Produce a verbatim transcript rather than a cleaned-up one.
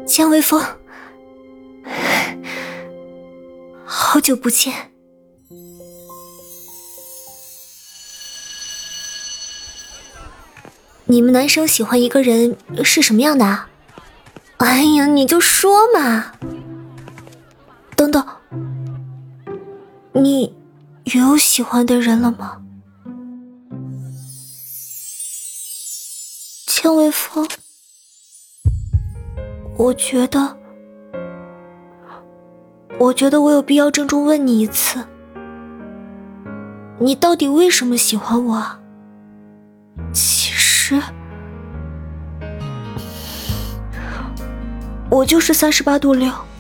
江微风，好久不见。你们男生喜欢一个人是什么样的啊？哎呀，你就说嘛。等等，你有喜欢的人了吗？江微风，我觉得，我觉得我有必要郑重问你一次，你到底为什么喜欢我啊？其实，我就是三十八度六。